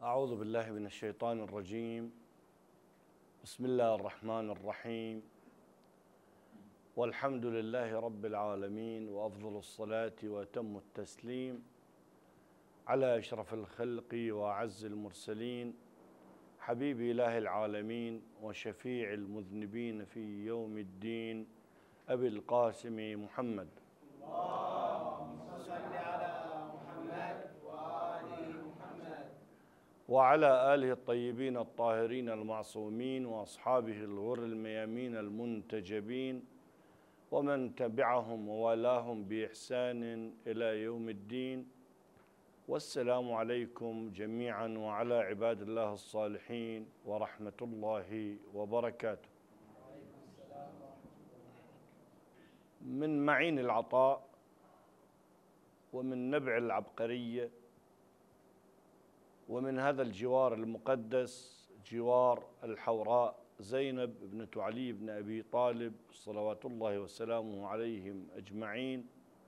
أعوذ بالله من الشيطان الرجيم. بسم الله الرحمن الرحيم، والحمد لله رب العالمين، وأفضل الصلاة وأتم التسليم على أشرف الخلق وأعز المرسلين، حبيب إله العالمين وشفيع المذنبين في يوم الدين، أبي القاسم محمد. وعلى آله الطيبين الطاهرين المعصومين، وأصحابه الغر الميامين المنتجبين، ومن تبعهم ووالاهم بإحسان إلى يوم الدين. والسلام عليكم جميعا وعلى عباد الله الصالحين ورحمة الله وبركاته. من معين العطاء ومن نبع العبقرية ومن هذا الجوار المقدس، جوار الحوراء زينب ابنة علي بن أبي طالب صلوات الله وسلامه عليهم أجمعين،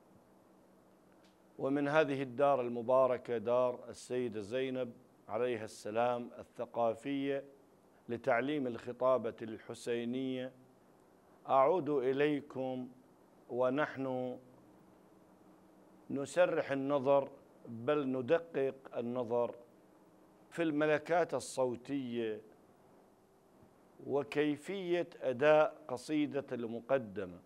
ومن هذه الدار المباركة دار السيدة زينب عليها السلام الثقافية لتعليم الخطابة الحسينية، أعود إليكم ونحن نسرح النظر، بل ندقق النظر في الملكات الصوتية وكيفية أداء قصيدة المقدمة.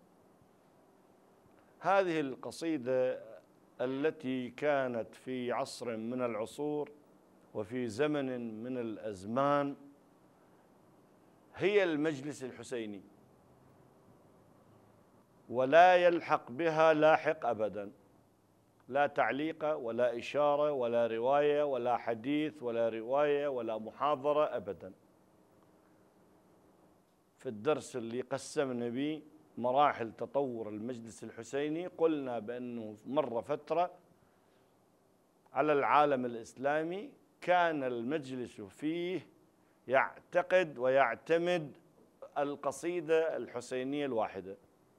هذه القصيدة التي كانت في عصر من العصور وفي زمن من الأزمان هي المجلس الحسيني، ولا يلحق بها لاحق أبداً، لا تعليق ولا إشارة ولا رواية ولا حديث ولا رواية ولا محاضرة أبداً. في الدرس اللي قسمنا به مراحل تطور المجلس الحسيني قلنا بأنه مر فترة على العالم الإسلامي كان المجلس فيه يعتقد ويعتمد القصيدة الحسينية الواحدة.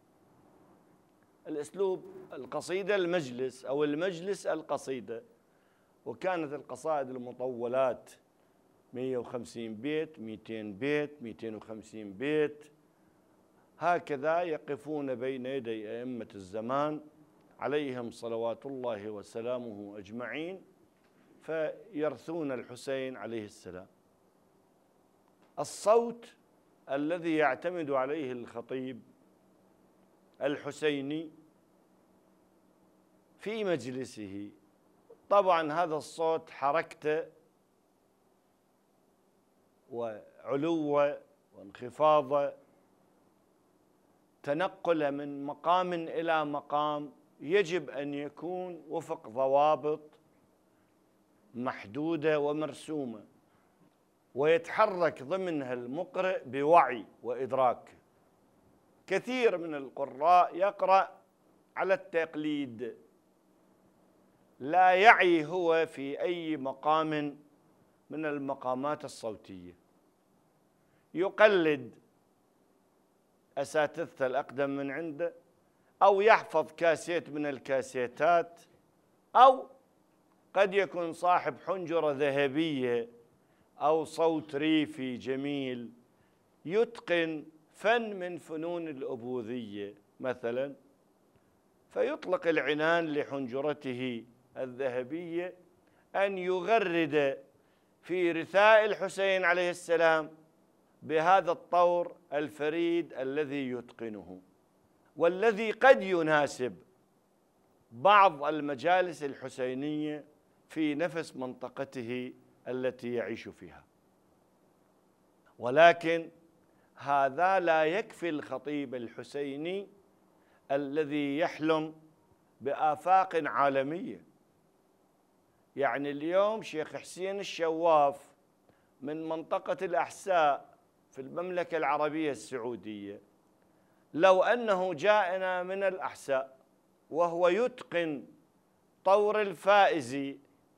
الأسلوب القصيدة المجلس أو المجلس القصيدة، وكانت القصائد المطولات 150 بيت 200 بيت 250 بيت، هكذا يقفون بين يدي أئمة الزمان عليهم صلوات الله وسلامه أجمعين فيرثون الحسين عليه السلام. الصوت الذي يعتمد عليه الخطيب الحسيني في مجلسه، طبعا هذا الصوت حركته وعلوه وانخفاضه، تنقله من مقام إلى مقام، يجب أن يكون وفق ضوابط محدودة ومرسومة، ويتحرك ضمنها المقرئ بوعي وإدراك. كثير من القراء يقرأ على التقليد، لا يعي هو في أي مقام من المقامات الصوتية، يقلد أساتذته الأقدم من عنده، أو يحفظ كاسيت من الكاسيتات، أو قد يكون صاحب حنجرة ذهبية أو صوت ريفي جميل يتقن فن من فنون الأبوذية مثلا، فيطلق العنان لحنجرته الذهبية أن يغرد في رثاء الحسين عليه السلام بهذا الطور الفريد الذي يتقنه، والذي قد يناسب بعض المجالس الحسينية في نفس منطقته التي يعيش فيها. ولكن هذا لا يكفي الخطيب الحسيني الذي يحلم بآفاق عالمية. يعني اليوم شيخ حسين الشواف من منطقة الأحساء في المملكة العربية السعودية، لو أنه جاءنا من الأحساء وهو يتقن طور الفائزي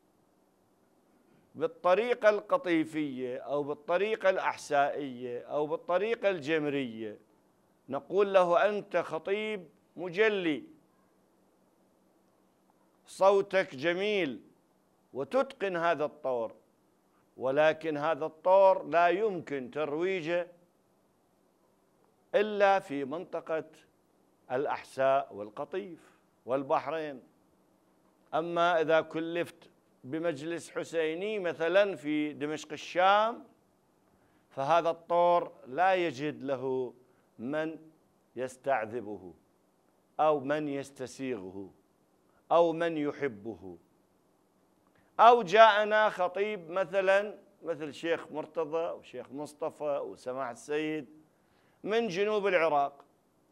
بالطريقة القطيفية أو بالطريقة الأحسائية أو بالطريقة الجمرية، نقول له أنت خطيب مجلي، صوتك جميل وتتقن هذا الطور، ولكن هذا الطور لا يمكن ترويجه إلا في منطقة الأحساء والقطيف والبحرين. أما إذا كلفت بمجلس حسيني مثلا في دمشق الشام، فهذا الطور لا يجد له من يستعذبه أو من يستسيغه أو من يحبه. أو جاءنا خطيب مثلا مثل شيخ مرتضى وشيخ مصطفى وسماحة السيد من جنوب العراق،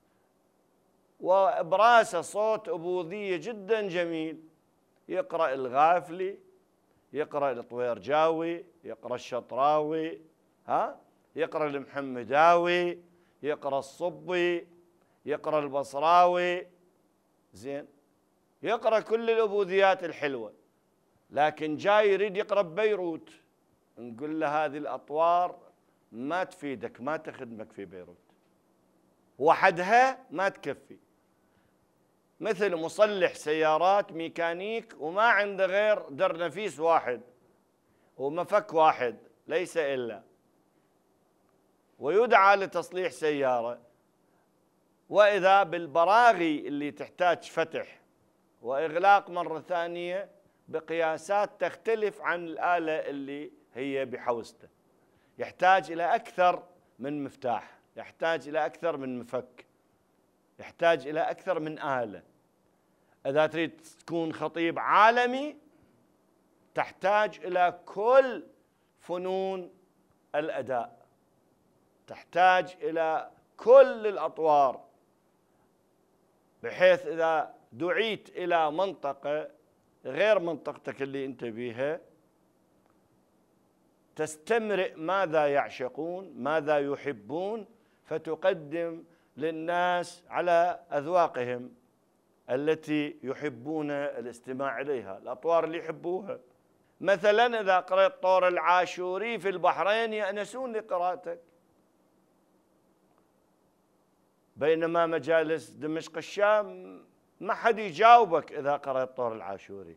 وإبراسه صوت أبوذية جدا جميل، يقرأ الغافلي، يقرأ الطويرجاوي، يقرأ الشطراوي، يقرأ المحمداوي، يقرأ الصبي، يقرأ البصراوي، زين، يقرأ كل الأبوذيات الحلوة. لكن جاي يريد يقرأ ببيروت، نقول له هذه الأطوار ما تفيدك، ما تخدمك في بيروت، وحدها ما تكفي. مثل مصلح سيارات ميكانيك وما عنده غير درنفيس واحد ومفك واحد ليس إلا، ويدعى لتصليح سيارة، وإذا بالبراغي اللي تحتاج فتح وإغلاق مرة ثانية بقياسات تختلف عن الآلة اللي هي بحوزته، يحتاج إلى أكثر من مفتاح، يحتاج إلى أكثر من مفك، يحتاج إلى أكثر من آلة. إذا تريد تكون خطيب عالمي تحتاج إلى كل فنون الأداء، تحتاج إلى كل الأطوار، بحيث إذا دعيت إلى منطقة غير منطقتك اللي أنت بيها تستمرئ ماذا يعشقون، ماذا يحبون، فتقدم للناس على أذواقهم التي يحبون الاستماع إليها، الأطوار اللي يحبوها. مثلا إذا قرأت طور العاشوري في البحرين يأنسون لقراءتك، بينما مجالس دمشق الشام ما حد يجاوبك إذا قرأت طور العاشوري.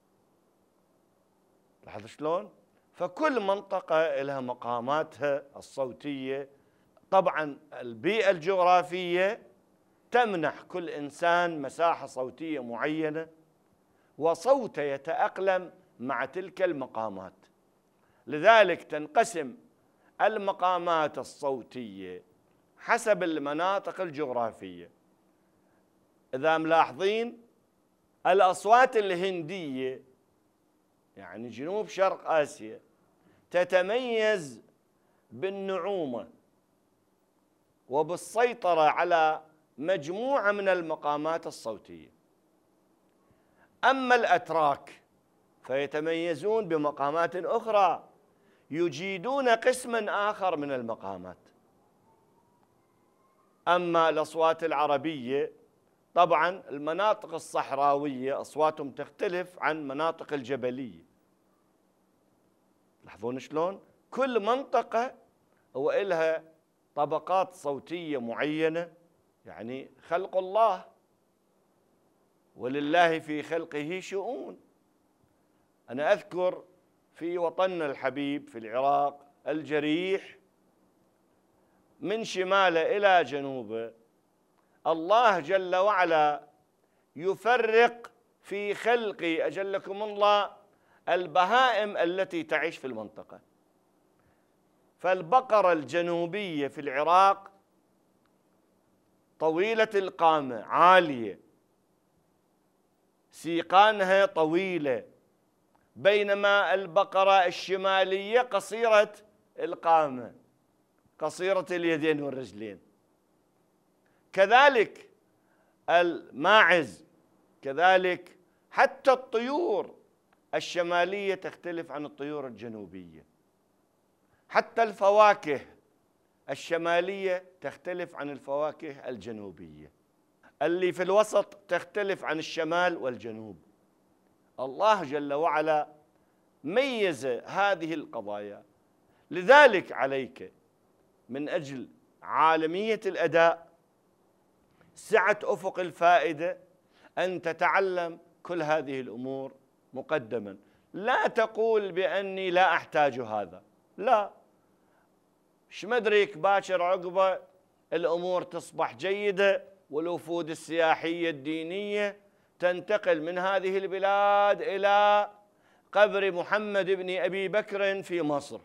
لاحظ شلون؟ فكل منطقة لها مقاماتها الصوتية. طبعا البيئة الجغرافية تمنح كل إنسان مساحة صوتية معينة وصوته يتأقلم مع تلك المقامات، لذلك تنقسم المقامات الصوتية حسب المناطق الجغرافية. إذا ملاحظين الأصوات الهندية يعني جنوب شرق آسيا تتميز بالنعومة وبالسيطرة على مجموعة من المقامات الصوتية. أما الأتراك فيتميزون بمقامات أخرى، يجيدون قسما آخر من المقامات. أما الأصوات العربية طبعا المناطق الصحراوية أصواتهم تختلف عن مناطق الجبلية. لاحظون شلون؟ كل منطقة وإلها طبقات صوتية معينة، يعني خلق الله ولله في خلقه شؤون. أنا أذكر في وطننا الحبيب في العراق الجريح من شماله إلى جنوبه الله جل وعلا يفرق في خلق أجلكم الله البهائم التي تعيش في المنطقة. فالبقرة الجنوبية في العراق طويلة القامة عالية، سيقانها طويلة، بينما البقرة الشمالية قصيرة القامة، قصيرة اليدين والرجلين. كذلك الماعز، كذلك حتى الطيور الشمالية تختلف عن الطيور الجنوبية، حتى الفواكه الشمالية تختلف عن الفواكه الجنوبية، اللي في الوسط تختلف عن الشمال والجنوب. الله جل وعلا ميز هذه القضايا. لذلك عليك من أجل عالمية الأداء، سعة أفق الفائدة، أن تتعلم كل هذه الأمور مقدما، لا تقول بأني لا أحتاج هذا، لا، شمدريك باكر عقبه الأمور تصبح جيدة والوفود السياحية الدينية تنتقل من هذه البلاد إلى قبر محمد بن أبي بكر في مصر،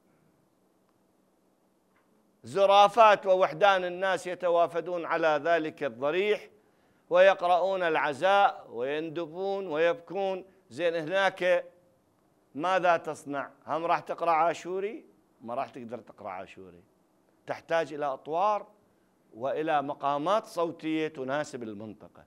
زرافات ووحدان الناس يتوافدون على ذلك الضريح ويقرؤون العزاء ويندبون ويبكون. زين هناك ماذا تصنع؟ هم راح تقرأ عاشوري؟ ما راح تقدر تقرأ عاشوري، تحتاج إلى أطوار وإلى مقامات صوتية تناسب المنطقة.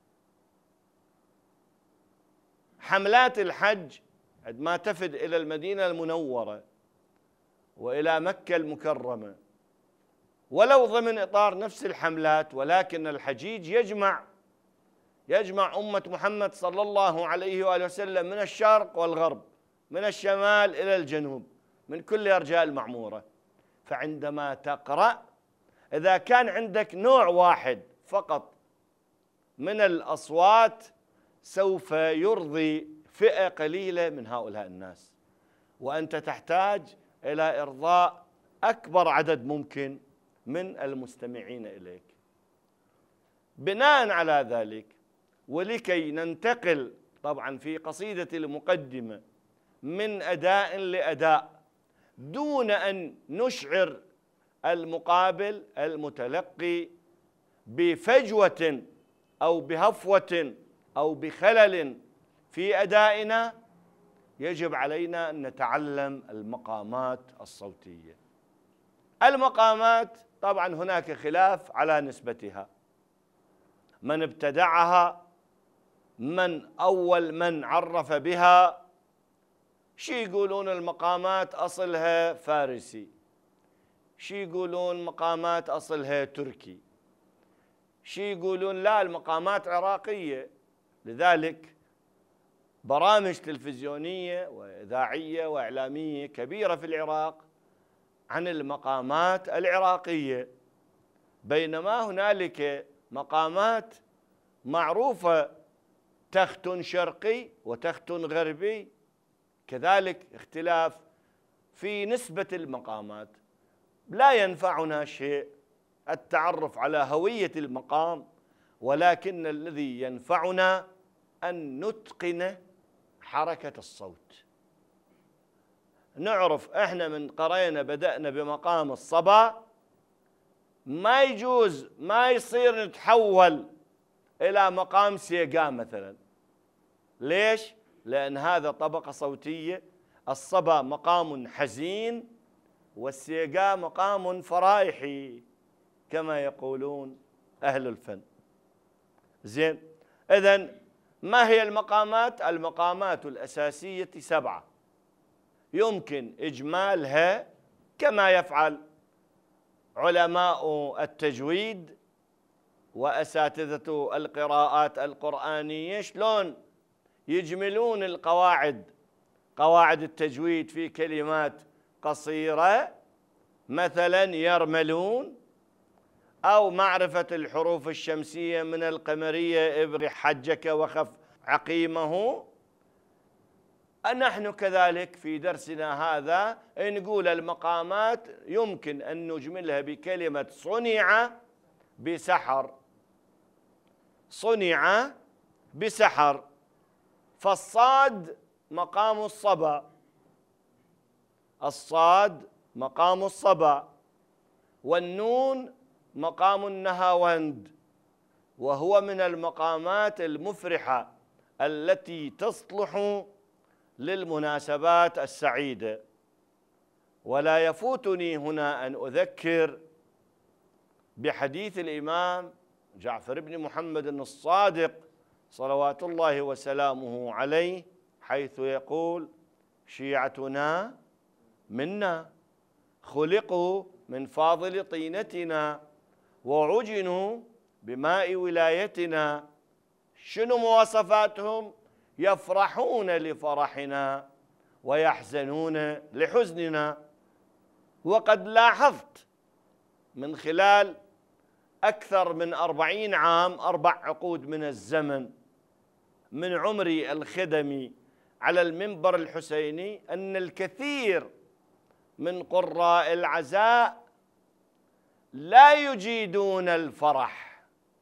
حملات الحج عندما تفد إلى المدينة المنورة وإلى مكة المكرمة ولو ضمن إطار نفس الحملات، ولكن الحجيج يجمع أمة محمد صلى الله عليه وآله وسلم من الشرق والغرب، من الشمال إلى الجنوب، من كل أرجاء المعمورة. فعندما تقرأ إذا كان عندك نوع واحد فقط من الأصوات سوف يرضي فئة قليلة من هؤلاء الناس، وأنت تحتاج إلى إرضاء أكبر عدد ممكن من المستمعين إليك. بناء على ذلك ولكي ننتقل طبعا في قصيدة المقدمة من أداء لأداء دون أن نشعر المقابل المتلقي بفجوة أو بهفوة أو بخلل في أدائنا، يجب علينا أن نتعلم المقامات الصوتية. المقامات طبعا هناك خلاف على نسبتها، من ابتدعها، من أول من عرف بها. شي يقولون المقامات أصلها فارسي، شي يقولون مقامات أصلها تركي، شي يقولون لا المقامات عراقية. لذلك برامج تلفزيونية وإذاعية وإعلامية كبيرة في العراق عن المقامات العراقية، بينما هنالك مقامات معروفة، تخت شرقي وتخت غربي، كذلك اختلاف في نسبة المقامات. لا ينفعنا شيء التعرف على هوية المقام، ولكن الذي ينفعنا أن نتقن حركة الصوت. نعرف احنا من قرينا بدأنا بمقام الصبا، ما يجوز ما يصير نتحول إلى مقام سيقا مثلا. ليش؟ لأن هذا طبقة صوتية، الصبا مقام حزين والسيقا مقام فرايحي كما يقولون أهل الفن. زين، إذن ما هي المقامات؟ المقامات الأساسية 7 يمكن إجمالها كما يفعل علماء التجويد وأساتذة القراءات القرآنية، شلون يجملون القواعد، قواعد التجويد في كلمات قصيرة، مثلا يرملون، أو معرفة الحروف الشمسية من القمرية ابر حجك وخف عقيمه. نحن كذلك في درسنا هذا نقول المقامات يمكن أن نجملها بكلمة صنع بسحر، صنع بسحر. فالصاد مقام الصبا، الصاد مقام الصبا، والنون مقام النهاوند، وهو من المقامات المفرحة التي تصلح للمناسبات السعيدة. ولا يفوتني هنا أن أذكر بحديث الإمام جعفر بن محمد الصادق صلوات الله وسلامه عليه، حيث يقول: شيعتنا منا، خلقوا من فاضل طينتنا، وعجنوا بماء ولايتنا. شنو مواصفاتهم؟ يفرحون لفرحنا ويحزنون لحزننا. وقد لاحظت من خلال أكثر من 40 عام، 4 عقود من الزمن من عمري الخدمي على المنبر الحسيني أن الكثير من قراء العزاء لا يجيدون الفرح،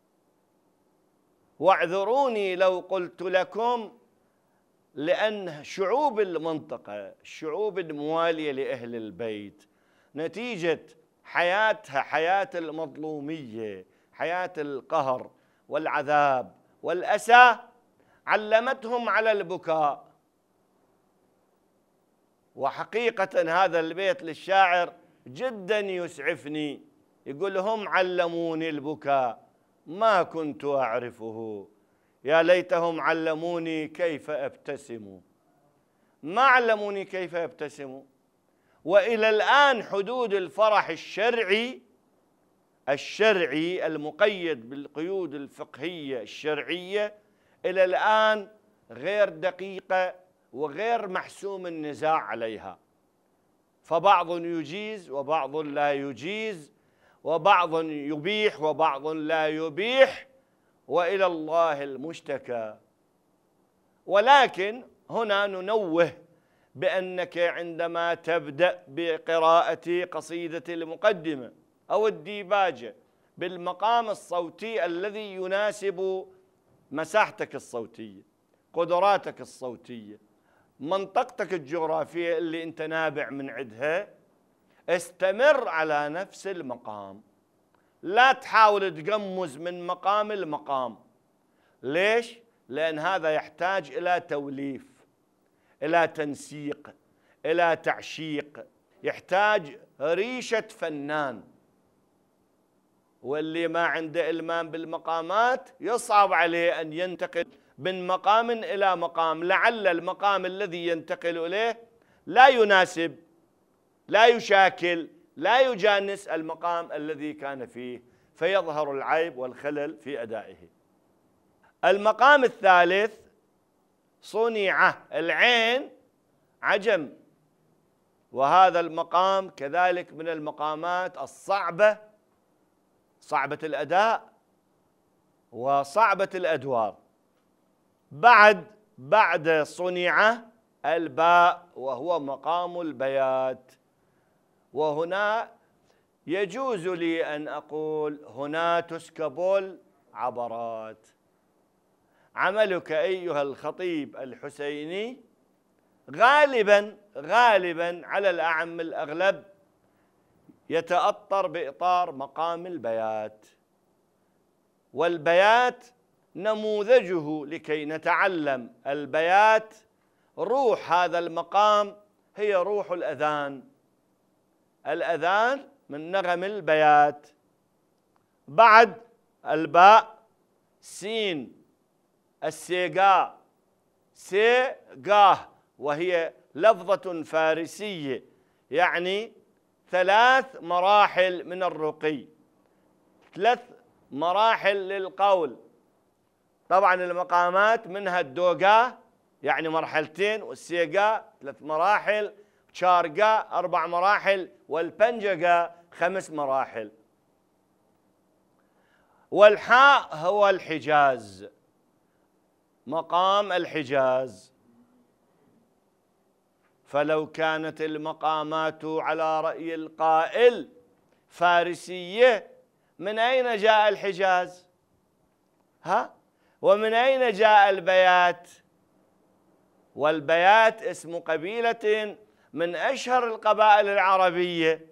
واعذروني لو قلت لكم لأن شعوب المنطقة، الشعوب الموالية لأهل البيت، نتيجة حياتها حياة المظلومية، حياة القهر والعذاب والأسى، علمتهم على البكاء. وحقيقة هذا البيت للشاعر جدا يسعفني، يقول: هم علموني البكاء ما كنت أعرفه، يا ليتهم علموني كيف أبتسم. ما علموني كيف أبتسم. وإلى الآن حدود الفرح الشرعي المقيد بالقيود الفقهية الشرعية إلى الآن غير دقيقة وغير محسوم النزاع عليها، فبعض يجيز وبعض لا يجيز، وبعض يبيح وبعض لا يبيح، وإلى الله المشتكى. ولكن هنا ننوه بأنك عندما تبدأ بقراءة قصيدة المقدمة أو الديباجة بالمقام الصوتي الذي يناسب مساحتك الصوتية، قدراتك الصوتية، منطقتك الجغرافية اللي أنت نابع من عندها، استمر على نفس المقام، لا تحاول تقمز من مقام المقام. ليش؟ لأن هذا يحتاج إلى توليف، إلى تنسيق، إلى تعشيق، يحتاج ريشة فنان، واللي ما عنده إلمام بالمقامات يصعب عليه أن ينتقل من مقام إلى مقام، لعل المقام الذي ينتقل إليه لا يناسب، لا يشاكل، لا يجانس المقام الذي كان فيه، فيظهر العيب والخلل في أدائه. المقام الثالث صنيعة، العين عجم، وهذا المقام كذلك من المقامات الصعبة، صعبة الأداء وصعبة الأدوار. بعد صنيعة الباء، وهو مقام البيات. وهنا يجوز لي أن أقول هنا تسكب العبرات. عملك أيها الخطيب الحسيني غالبا على الأعم الأغلب يتأطر بإطار مقام البيات، والبيات نموذجه لكي نتعلم البيات، روح هذا المقام هي روح الأذان. الأذان من نغم البيات. بعد الباء سين، السيقاء، سيقاه، وهي لفظة فارسية يعني 3 مراحل من الرقي، 3 مراحل للقول. طبعا المقامات منها الدوقا يعني مرحلتين، والسيقا 3 مراحل، شارقا 4 مراحل، والبنجقا 5 مراحل. والحاء هو الحجاز، مقام الحجاز. فلو كانت المقامات على رأي القائل فارسية، من أين جاء الحجاز؟ ومن أين جاء البيات؟ والبيات اسم قبيلة من أشهر القبائل العربية،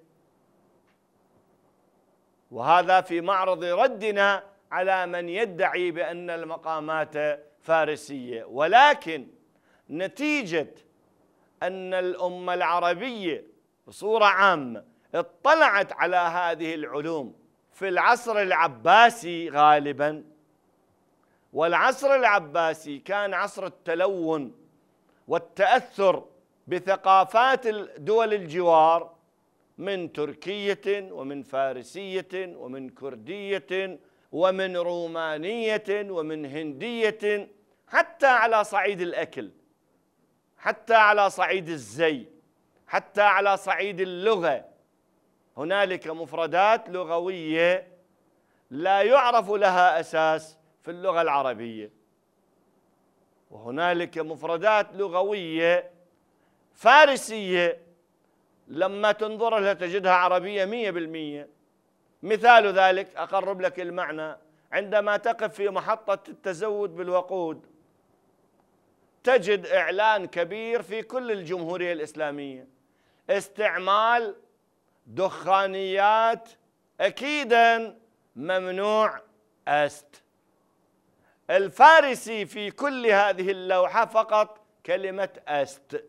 وهذا في معرض ردنا على من يدعي بأن المقامات فارسية. ولكن نتيجة أن الأمة العربية بصورة عامة اطلعت على هذه العلوم في العصر العباسي غالبا، والعصر العباسي كان عصر التلون والتأثر بثقافات دول الجوار من تركية ومن فارسية ومن كردية ومن رومانية ومن هندية، حتى على صعيد الأكل، حتى على صعيد الزي، حتى على صعيد اللغة. هنالك مفردات لغوية لا يعرف لها أساس في اللغة العربية. وهنالك مفردات لغوية فارسية لما تنظر لها تجدها عربية 100%. مثال ذلك أقرب لك المعنى: عندما تقف في محطة التزود بالوقود تجد إعلان كبير في كل الجمهورية الإسلامية: استعمال دخانيات أكيداً ممنوع أست. الفارسي في كل هذه اللوحة فقط كلمة أست.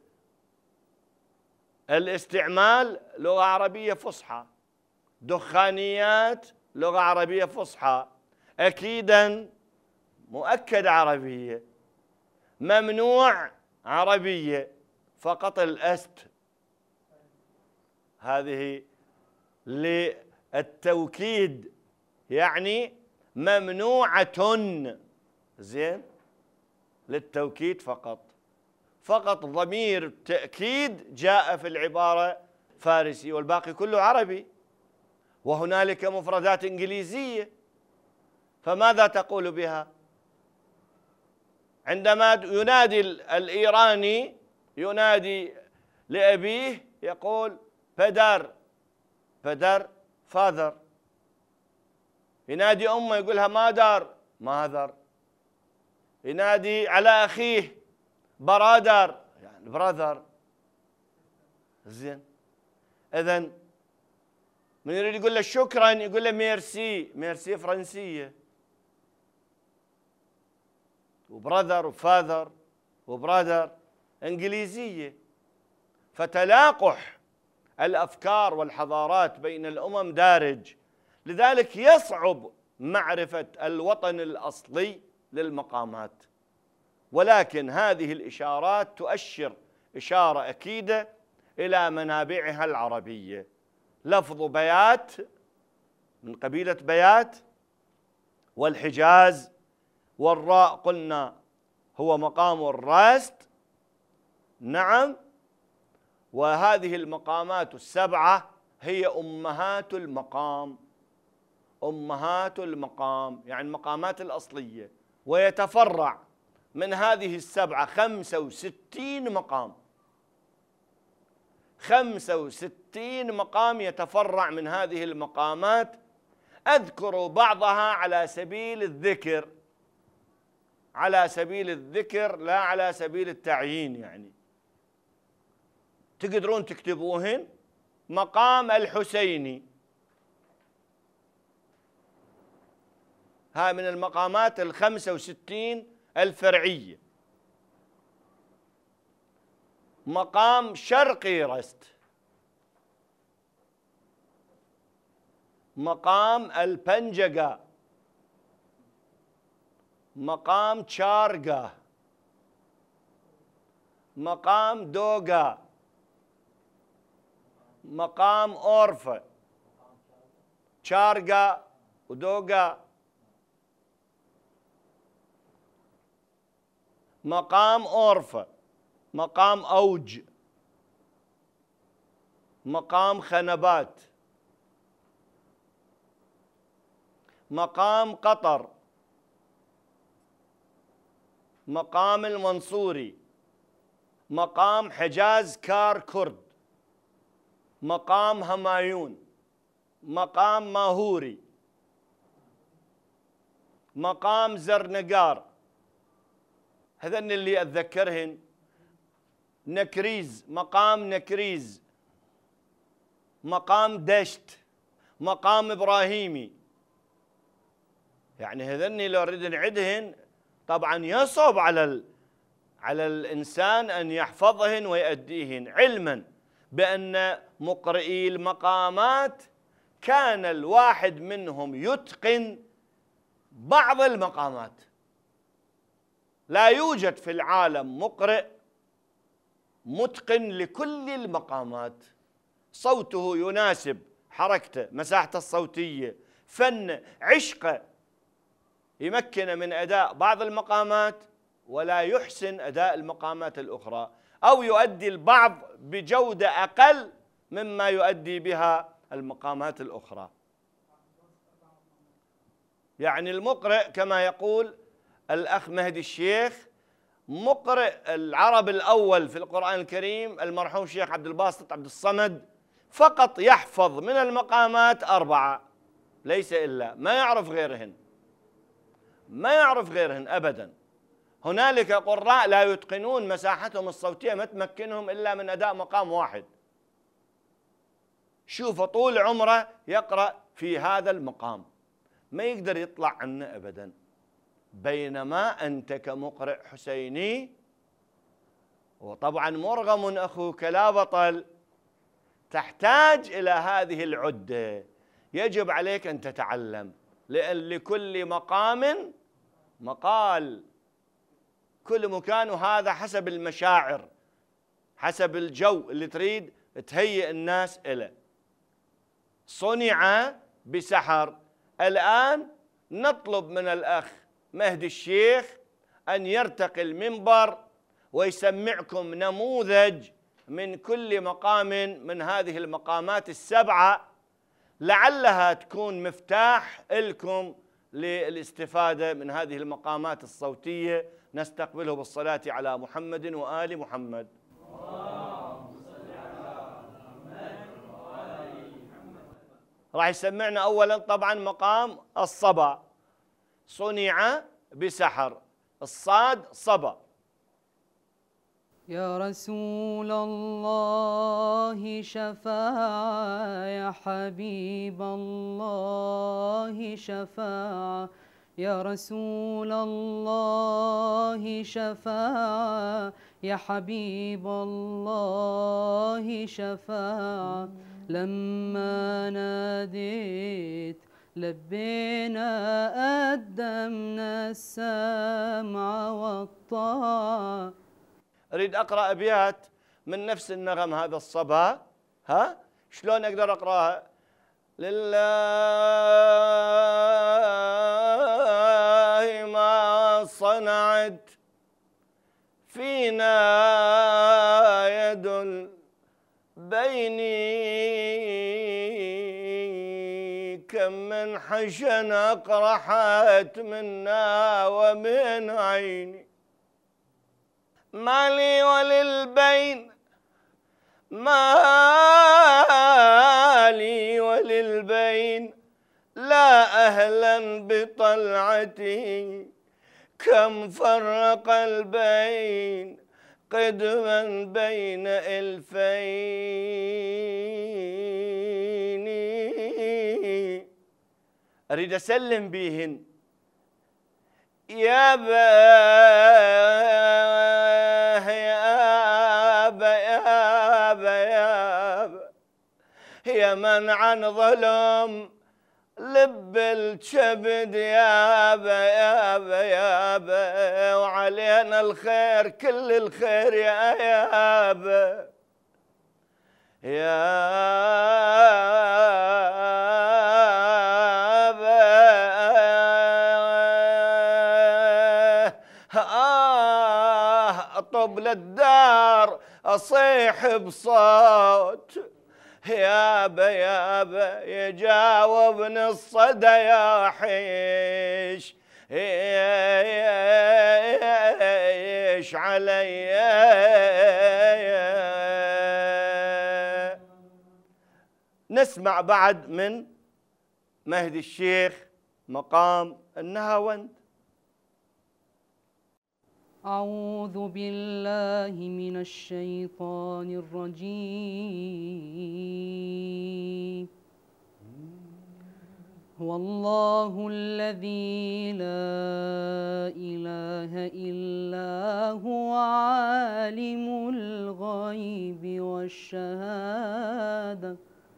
الاستعمال لغة عربية فصحى، دخانيات لغة عربية فصحى، أكيداً مؤكد عربية، ممنوع عربية، فقط الأست. هذه للتوكيد، يعني ممنوعة، زين، للتوكيد فقط ضمير تأكيد جاء في العبارة فارسي والباقي كله عربي. وهنالك مفردات إنجليزية، فماذا تقول بها؟ عندما ينادي الإيراني ينادي لأبيه يقول بدر، فاذر. ينادي أمه يقولها ماذر. ينادي على أخيه برادر، يعني براذر. زين، إذن من يريد يقول له شكرا يقول له ميرسي فرنسية، وبراذر وفاذر وبرادر إنجليزية. فتلاقح الأفكار والحضارات بين الأمم دارج، لذلك يصعب معرفة الوطن الأصلي للمقامات. ولكن هذه الإشارات تؤشر إشارة أكيدة إلى منابعها العربية. لفظ بيات من قبيلة بيات، والحجاز، والراء قلنا هو مقام الراست، نعم. وهذه المقامات السبعة هي أمهات المقام، يعني المقامات الأصلية. ويتفرع من هذه السبعة 65 مقام، 65 مقام يتفرع من هذه المقامات. أذكر بعضها على سبيل الذكر، لا على سبيل التعيين. يعني تقدرون تكتبوهن. مقام الحسيني، ها من المقامات 65 الفرعية. مقام شرقي رست، مقام البنجقة، مقام تشارقة، مقام دوغا، مقام أورفا. تشارقة ودوغا. مقام أورفا، مقام أوج، مقام خنبات، مقام قطر، مقام المنصوري، مقام حجاز كار كرد، مقام همايون، مقام ماهوري، مقام زرنقار. هذن اللي أتذكرهن. نكريز، مقام نكريز، مقام دشت، مقام إبراهيمي. يعني هذن لو أريد نعدهن طبعا يصعب على الإنسان أن يحفظهن ويؤديهن، علما بأن مقرئي المقامات كان الواحد منهم يتقن بعض المقامات. لا يوجد في العالم مقرئ متقن لكل المقامات. صوته يناسب حركته، مساحته الصوتية، فن، عشقه يمكن من أداء بعض المقامات ولا يحسن أداء المقامات الأخرى، أو يؤدي البعض بجودة أقل مما يؤدي بها المقامات الأخرى. يعني المقرئ كما يقول الأخ مهدي الشيخ مقرئ العرب الأول في القرآن الكريم المرحوم الشيخ عبد الباسط عبد الصمد فقط يحفظ من المقامات 4، ليس إلا، ما يعرف غيرهن، ما يعرف غيرهن أبدا. هنالك قراء لا يتقنون، مساحتهم الصوتية ما تمكنهم إلا من أداء مقام واحد، شوف طول عمره يقرأ في هذا المقام ما يقدر يطلع عنه أبدا. بينما أنت كمقرئ حسيني، وطبعا مرغم أخوك لا بطل، تحتاج إلى هذه العدة، يجب عليك أن تتعلم، لأن لكل مقام مقال، كل مكان، وهذا حسب المشاعر، حسب الجو اللي تريد تهيئ الناس إليه. صنع بسحر. الآن نطلب من الأخ مهدي الشيخ أن يرتقي المنبر ويسمعكم نموذج من كل مقام من هذه المقامات ال7، لعلها تكون مفتاح لكم للاستفادة من هذه المقامات الصوتية. نستقبله بالصلاة على محمد وآل محمد. راح يسمعنا أولا طبعا مقام الصبا، صنع بسحر، الصاد صبا. يا رسول الله شفاعة، يا حبيب الله شفاعة، يا رسول الله شفاعة، يا حبيب الله شفاعة. لما ناديت لبينا، قدمنا السمع والطاعة. أريد أقرأ أبيات من نفس النغم هذا الصبا. ها شلون أقدر أقرأها؟ لله ما صنعت فينا يد بيني، كم من حشن أقرحت منا ومن عيني. مالي وللبين، مالي وللبين، لا أهلا بطلعتي، كم فرق البين قدما بين ألفين. أريد أسلم بهن يا با يا با يا با يا با، يا من عن ظلم لب الكبد، يا با يا با يا با، وعلينا الخير كل الخير يا با يا أطب للدار أصيح بصوت، يابا يابا يجاوبني الصدى يا حيش، ايش علي. نسمع بعد من مهدي الشيخ مقام النهاوند. أعوذ بالله من الشيطان الرجيم. هو الله الذي لا إله إلا هو، عالم الغيب والشهادة،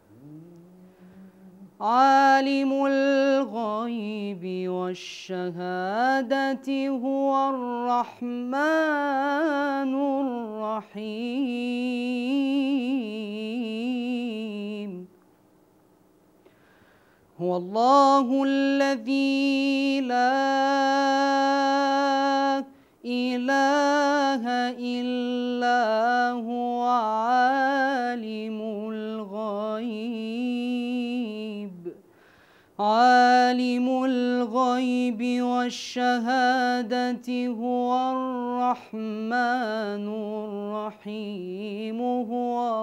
عالم الغيب والشهادة، هو الرحمن الرحيم. هو الله الذي لا إله إلا هو، عالم الغيب، عالم الغيب الغيب والشهادة هو الرحمن الرحيم هو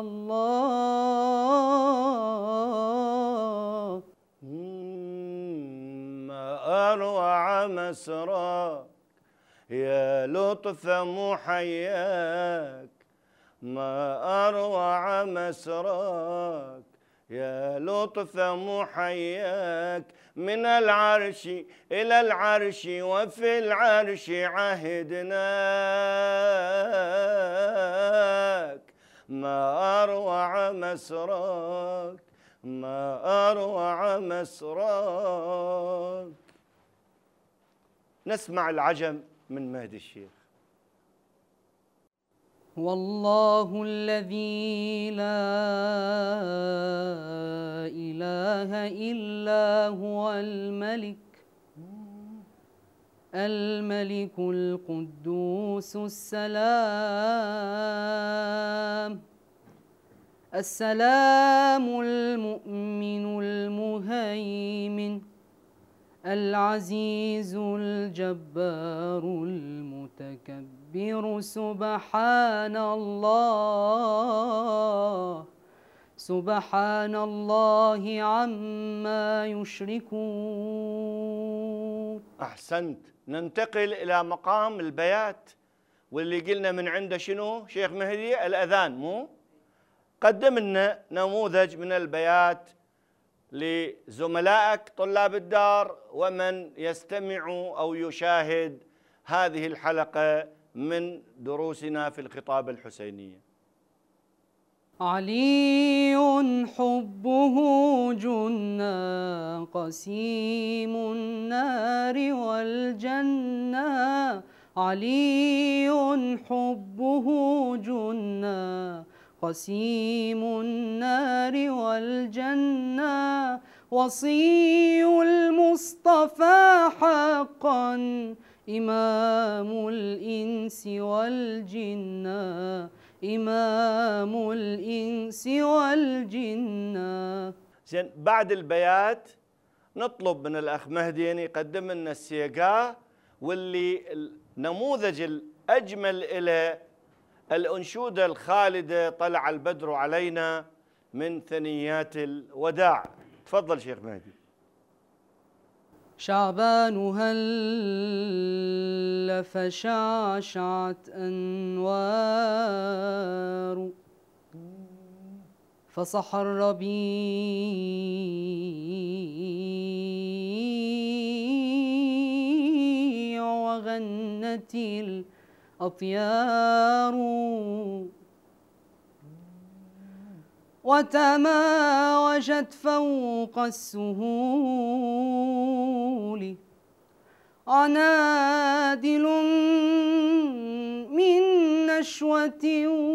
الله. ما أروع مسراك يا لطف محياك، ما أروع مسراك يا لطف محياك، من العرش إلى العرش وفي العرش عهدناك، ما أروع مسراك ما أروع مسراك. نسمع العجم من مهدي الشيخ. والله الذي لا إله إلا هو الملك القدوس السلام المؤمن المهيمن العزيز الجبار المتكبر، سبحان الله عما يشركون. أحسنت. ننتقل إلى مقام البيات، واللي قلنا من عنده شنو شيخ مهدي؟ الأذان. مو قدم لنا نموذج من البيات لزملائك طلاب الدار ومن يستمع أو يشاهد هذه الحلقة من دروسنا في الخطابة الحسينية. علي حبه جنة قسيم النار والجنة، علي حبه جنة قسيم النار والجنة، وصي المصطفى حقا إمام الإنس والجنة، إمام الإنس والجنة. زين، بعد البيات نطلب من الأخ مهدي أن يقدم لنا السيقاه، واللي النموذج الأجمل إلى الأنشودة الخالدة طلع البدر علينا من ثنيات الوداع. تفضل شيخ مهدي. شعبان هل فشعشعت أنوار، فصح الربيع وغنت الأطيار، وتماوجت فوق السهول عنادل من نشوة،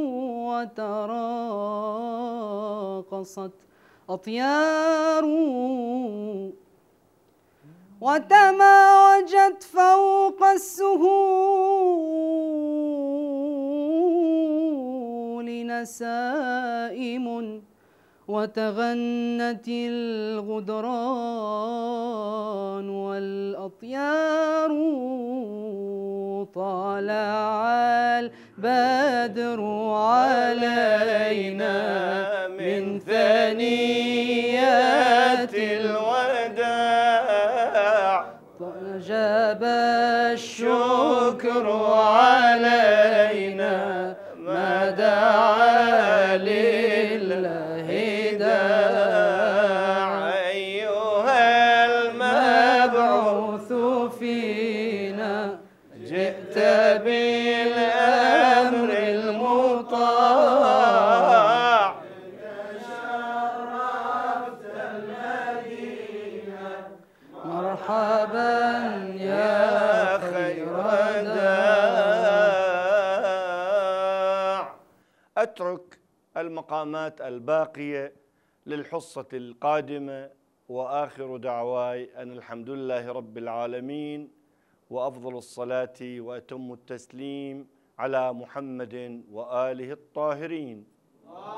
وتراقصت أطيار، وتماوجت فوق السهول نسائم، وتغنت الغدران والأطيار، طلع البدر علينا من ثنيات الوداع، وجب الشكر علينا ما دعا لله داع، أيها المبعوث فينا جئت بالأمر المطاع، شرفت المدينة مرحبا يا خير داع. أترك المقامات الباقية للحصة القادمة، وآخر دعواي أن الحمد لله رب العالمين، وأفضل الصلاة وأتم التسليم على محمد وآله الطاهرين.